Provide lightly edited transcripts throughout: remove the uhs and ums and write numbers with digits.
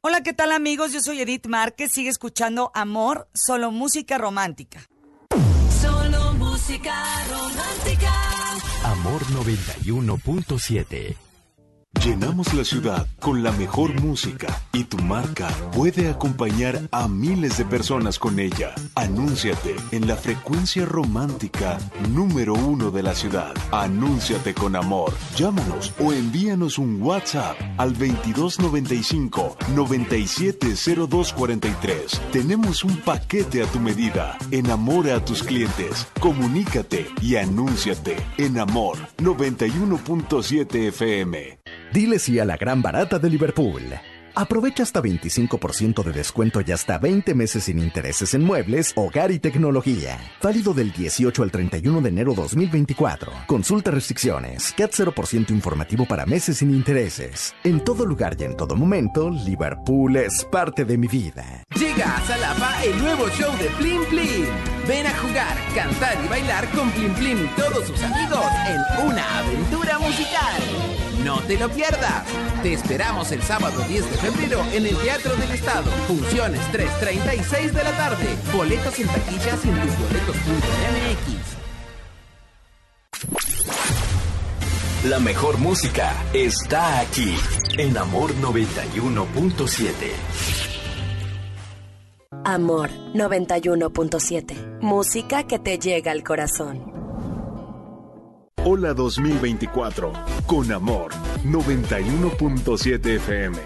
Hola, ¿qué tal amigos? Yo soy Edith Márquez, sigue escuchando Amor, solo música romántica. Solo música romántica. Amor 91.7. Llenamos la ciudad con la mejor música y tu marca puede acompañar a miles de personas con ella. Anúnciate en la frecuencia romántica número 1 de la ciudad. Anúnciate con Amor. Llámanos o envíanos un WhatsApp al 2295 970243. Tenemos un paquete a tu medida. Enamora a tus clientes. Comunícate y anúnciate en Amor 91.7 FM. Dile sí a la gran barata de Liverpool. Aprovecha hasta 25% de descuento y hasta 20 meses sin intereses en muebles, hogar y tecnología. Válido del 18 al 31 de enero 2024. Consulta restricciones. CAT 0% informativo para meses sin intereses. En todo lugar y en todo momento, Liverpool es parte de mi vida. Llega a Xalapa el nuevo show de Plin Plin. Ven a jugar, cantar y bailar con Plin Plin y todos sus amigos en una aventura musical. No te lo pierdas. Te esperamos el sábado 10 de febrero en el Teatro del Estado. Funciones 3:30 y 6 de la tarde. Boletos en taquillas y en tusboletos.mx. La mejor música está aquí en Amor 91.7. Amor 91.7. Música que te llega al corazón. Hola 2024 con Amor 91.7 FM.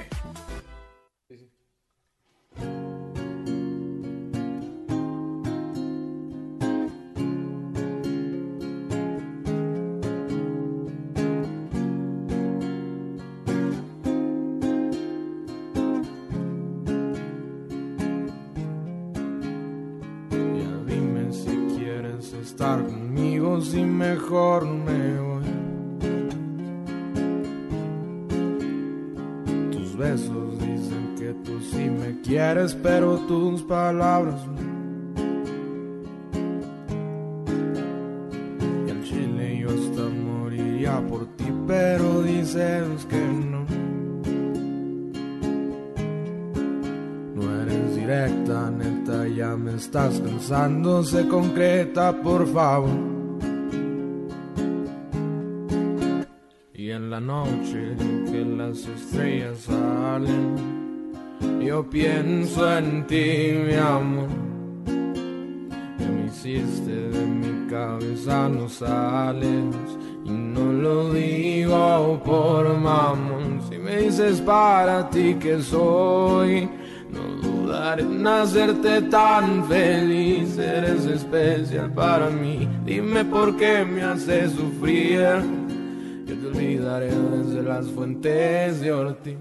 Ya dime si quieres estar conmigo, si mejor me voy. Tus besos dicen que tú sí me quieres, pero tus palabras no. Y al chile yo hasta moriría por ti, pero dices que no. No eres directa, neta, ya me estás cansando, sé concreta, por favor. Y en la noche que las estrellas salen, yo pienso en ti, mi amor. Que me hiciste de mi cabeza, no sales. Y no lo digo por mamón. Si me dices para ti que soy, no dudaré en hacerte tan feliz. Eres especial para mí. Dime por qué me haces sufrir. Yo te olvidaré desde las fuentes de Ortiz.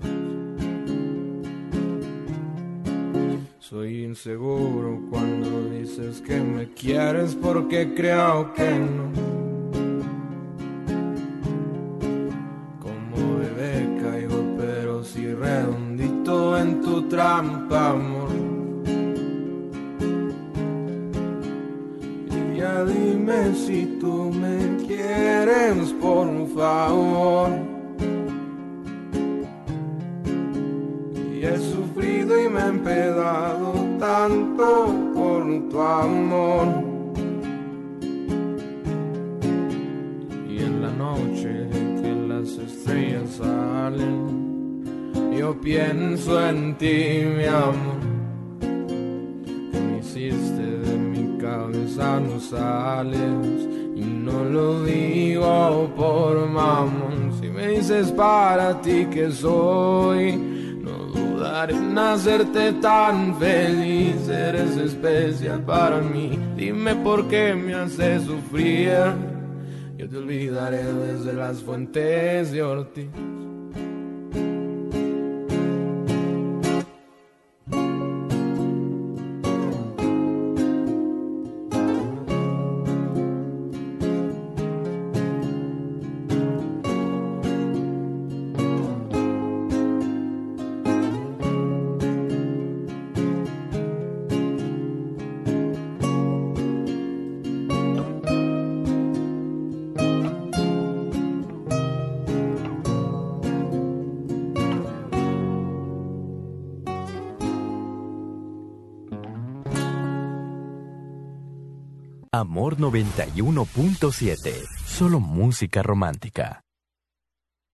Soy inseguro cuando dices que me quieres, porque creo que no. Como bebé caigo, pero sí redondito en tu trampa, amor. Y ya dime si tú me quieres, por favor. Y he sufrido y me he empedado tanto por tu amor. Y en la noche que las estrellas salen, yo pienso en ti, mi amor. Que me hiciste de mi cabeza, no sales. Y no lo digo por mamón. Si me dices para ti que soy, no dudaré en hacerte tan feliz. Eres especial para mí. Dime por qué me haces sufrir. Yo te olvidaré desde las fuentes de Ortiz. Amor 91.7. Solo música romántica.